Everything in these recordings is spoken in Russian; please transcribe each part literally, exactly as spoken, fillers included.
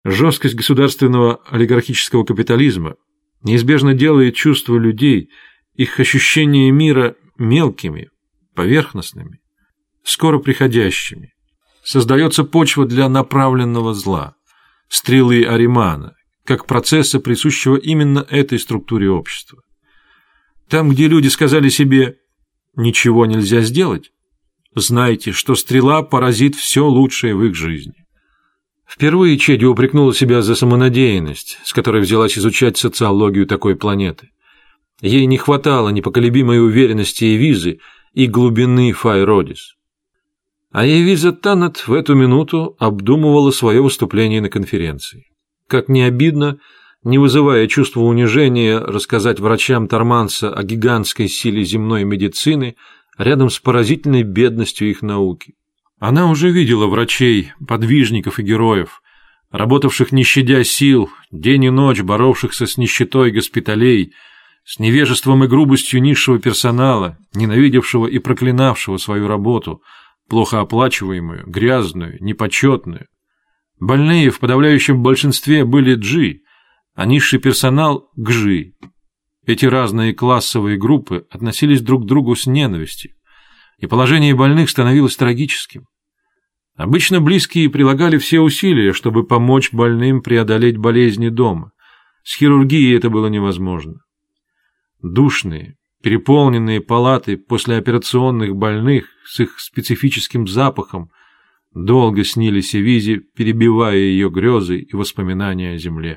Жесткость государственного олигархического капитализма неизбежно делает чувства людей, их ощущение мира мелкими, поверхностными, скоро приходящими. Создается почва для направленного зла, стрелы Аримана, как процесса, присущего именно этой структуре общества. Там, где люди сказали себе «ничего нельзя сделать», знайте, что стрела поразит все лучшее в их жизни. Впервые Чеди упрекнула себя за самонадеянность, с которой взялась изучать социологию такой планеты. Ей не хватало непоколебимой уверенности Эвизы и глубины Файродис. А Эвиза Таннет в эту минуту обдумывала свое выступление на конференции. Как не обидно, не вызывая чувства унижения, рассказать врачам Торманса о гигантской силе земной медицины рядом с поразительной бедностью их науки. Она уже видела врачей, подвижников и героев, работавших не щадя сил, день и ночь боровшихся с нищетой госпиталей, с невежеством и грубостью низшего персонала, ненавидевшего и проклинавшего свою работу, плохо оплачиваемую, грязную, непочетную. Больные в подавляющем большинстве были джи, а низший персонал – гжи. Эти разные классовые группы относились друг к другу с ненавистью, и положение больных становилось трагическим. Обычно близкие прилагали все усилия, чтобы помочь больным преодолеть болезни дома. С хирургией это было невозможно. Душные, переполненные палаты послеоперационных больных с их специфическим запахом долго снились Эвизе, перебивая ее грезы и воспоминания о земле.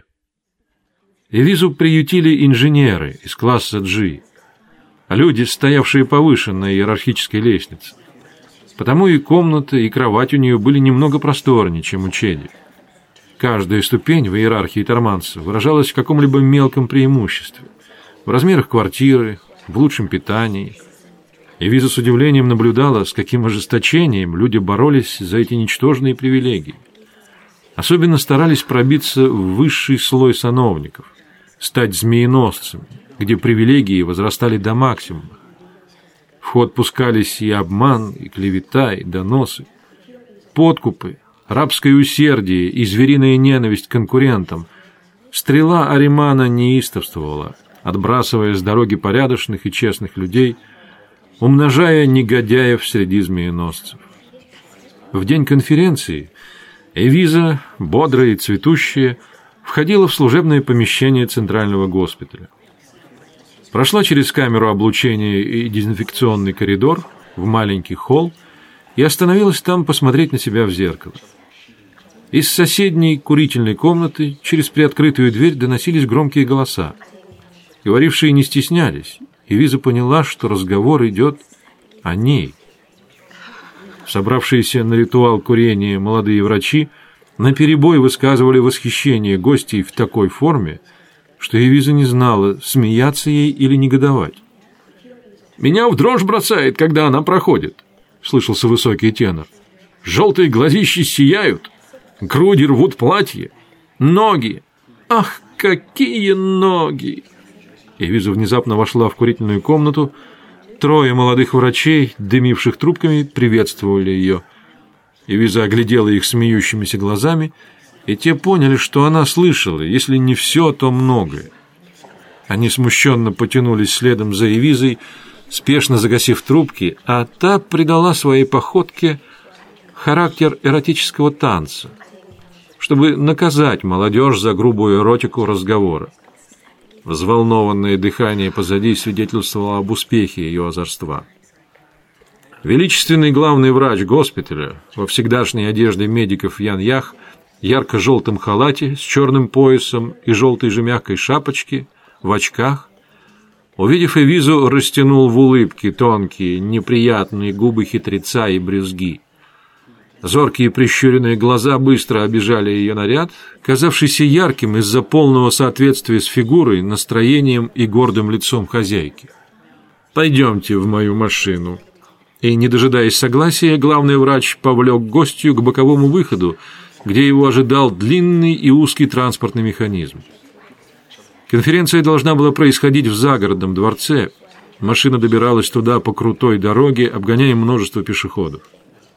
Эвизу приютили инженеры из класса джи, люди, стоявшие повыше на иерархической лестнице. Потому и комната, и кровать у нее были немного просторнее, чем у Чеди. Каждая ступень в иерархии Торманса выражалась в каком-либо мелком преимуществе, в размерах квартиры, в лучшем питании. Эвиза с удивлением наблюдала, с каким ожесточением люди боролись за эти ничтожные привилегии. Особенно старались пробиться в высший слой сановников, стать змееносцами, где привилегии возрастали до максимума. В ход пускались и обман, и клевета, и доносы, подкупы, рабское усердие и звериная ненависть к конкурентам. Стрела Аримана неистовствовала, отбрасывая с дороги порядочных и честных людей, умножая негодяев среди змееносцев. В день конференции Эвиза, бодрая и цветущая, входила в служебное помещение центрального госпиталя. Прошла через камеру облучения и дезинфекционный коридор в маленький холл и остановилась там посмотреть на себя в зеркало. Из соседней курительной комнаты через приоткрытую дверь доносились громкие голоса. Говорившие не стеснялись, и Эвиза поняла, что разговор идет о ней. Собравшиеся на ритуал курения молодые врачи наперебой высказывали восхищение гостей в такой форме, что Эвиза не знала, смеяться ей или негодовать. «Меня в дрожь бросает, когда она проходит», — слышался высокий тенор. «Желтые глазищи сияют, груди рвут платье, ноги. Ах, какие ноги!» Эвиза внезапно вошла в курительную комнату. Трое молодых врачей, дымивших трубками, приветствовали ее. Эвиза оглядела их смеющимися глазами, и те поняли, что она слышала, если не все, то многое. Они смущенно потянулись следом за Эвизой, спешно загасив трубки, а та придала своей походке характер эротического танца, чтобы наказать молодежь за грубую эротику разговора. Взволнованное дыхание позади свидетельствовало об успехе ее озорства. Величественный главный врач госпиталя во всегдашней одежде медиков Ян-Ях, ярко-желтом халате с черным поясом и желтой же мягкой шапочке, в очках, увидев Эвизу, растянул в улыбке тонкие, неприятные губы хитреца и брюзги. Зоркие прищуренные глаза быстро обижали ее наряд, казавшийся ярким из-за полного соответствия с фигурой, настроением и гордым лицом хозяйки. «Пойдемте в мою машину». И, не дожидаясь согласия, главный врач повлек гостью к боковому выходу, где его ожидал длинный и узкий транспортный механизм. Конференция должна была происходить в загородном дворце. Машина добиралась туда по крутой дороге, обгоняя множество пешеходов.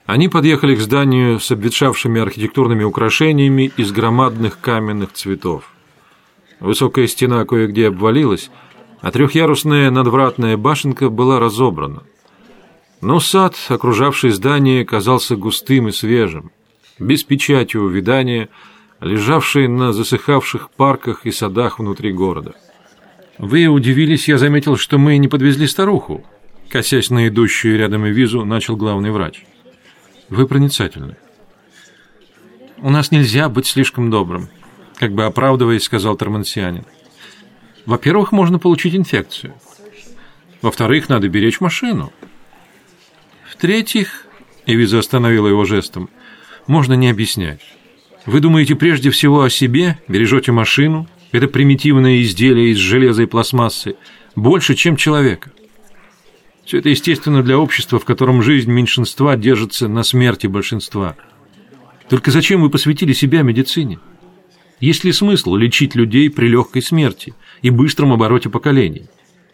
Они подъехали к зданию с обветшавшими архитектурными украшениями из громадных каменных цветов. Высокая стена кое-где обвалилась, а трехъярусная надвратная башенка была разобрана. Но сад, окружавший здание, казался густым и свежим, без печати увядания, лежавший на засыхавших парках и садах внутри города. «Вы удивились, я заметил, что мы не подвезли старуху», косясь на идущую рядом Эвизу, начал главный врач. «Вы проницательны». «У нас нельзя быть слишком добрым», как бы оправдываясь, сказал тормансианин. «Во-первых, можно получить инфекцию. Во-вторых, надо беречь машину. В-третьих, Эвиза остановила его жестом, можно не объяснять. Вы думаете прежде всего о себе, бережете машину, это примитивное изделие из железа и пластмассы, больше, чем человека. Все это естественно для общества, в котором жизнь меньшинства держится на смерти большинства. Только зачем вы посвятили себя медицине? Есть ли смысл лечить людей при легкой смерти и быстром обороте поколений?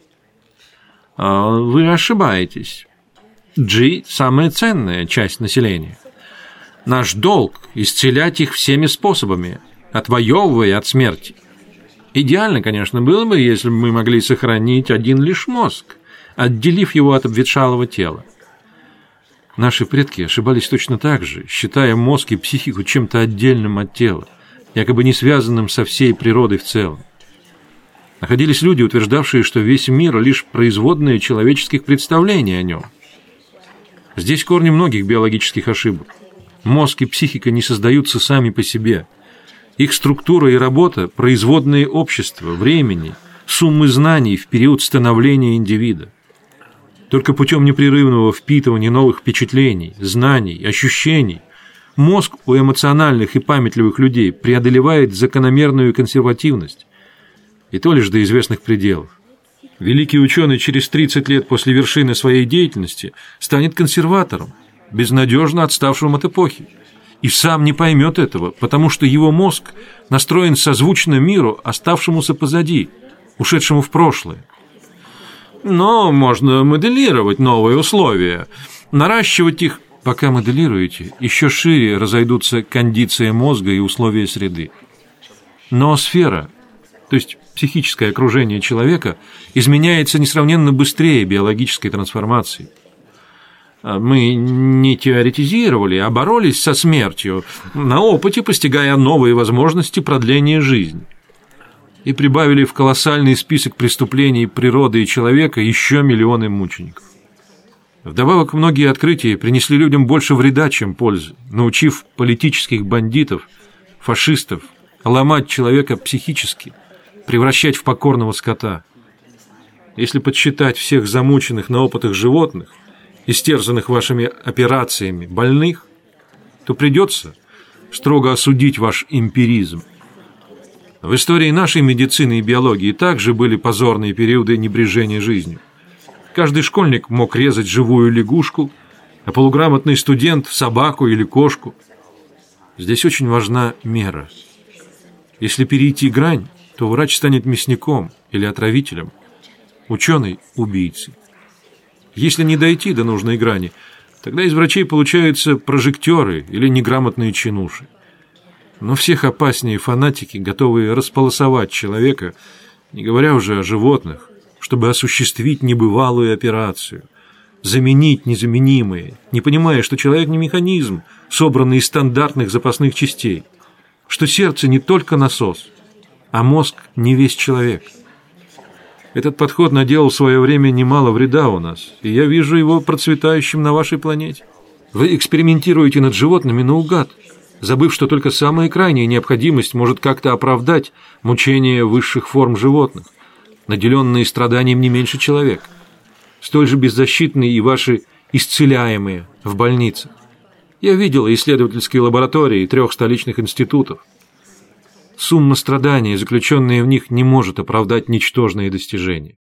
А вы ошибаетесь. Джи – самая ценная часть населения. Наш долг – исцелять их всеми способами, отвоевывая от смерти. Идеально, конечно, было бы, если бы мы могли сохранить один лишь мозг, отделив его от обветшалого тела. Наши предки ошибались точно так же, считая мозг и психику чем-то отдельным от тела, якобы не связанным со всей природой в целом. Находились люди, утверждавшие, что весь мир – лишь производные человеческих представлений о нем. Здесь корни многих биологических ошибок. Мозг и психика не создаются сами по себе. Их структура и работа – производные общества, времени, суммы знаний в период становления индивида. Только путем непрерывного впитывания новых впечатлений, знаний, ощущений мозг у эмоциональных и памятливых людей преодолевает закономерную консервативность, и то лишь до известных пределов. Великий ученый через тридцать лет после вершины своей деятельности станет консерватором, безнадежно отставшим от эпохи, и сам не поймет этого, потому что его мозг настроен созвучно миру, оставшемуся позади, ушедшему в прошлое. Но можно моделировать новые условия, наращивать их. Пока моделируете, еще шире разойдутся кондиция мозга и условия среды. Ноосфера, то есть психическое окружение человека, изменяется несравненно быстрее биологической трансформации. Мы не теоретизировали, а боролись со смертью, на опыте постигая новые возможности продления жизни. И прибавили в колоссальный список преступлений природы и человека еще миллионы мучеников. Вдобавок, многие открытия принесли людям больше вреда, чем пользы, научив политических бандитов, фашистов ломать человека психически, превращать в покорного скота. Если подсчитать всех замученных на опытах животных, истерзанных вашими операциями больных, то придется строго осудить ваш эмпиризм. В истории нашей медицины и биологии также были позорные периоды небрежения жизнью. Каждый школьник мог резать живую лягушку, а полуграмотный студент – собаку или кошку. Здесь очень важна мера. Если перейти грань, то врач станет мясником или отравителем, ученый – убийцей. Если не дойти до нужной грани, тогда из врачей получаются прожектеры или неграмотные чинуши. Но всех опаснее фанатики, готовые располосовать человека, не говоря уже о животных, чтобы осуществить небывалую операцию, заменить незаменимое, не понимая, что человек не механизм, собранный из стандартных запасных частей, что сердце не только насос, а мозг не весь человек. Этот подход наделал в свое время немало вреда у нас, и я вижу его процветающим на вашей планете. Вы экспериментируете над животными наугад, забыв, что только самая крайняя необходимость может как-то оправдать мучения высших форм животных, наделенные страданием не меньше человека, столь же беззащитные и ваши исцеляемые в больницах. Я видел исследовательские лаборатории трех столичных институтов. Сумма страданий, заключенная в них, не может оправдать ничтожные достижения.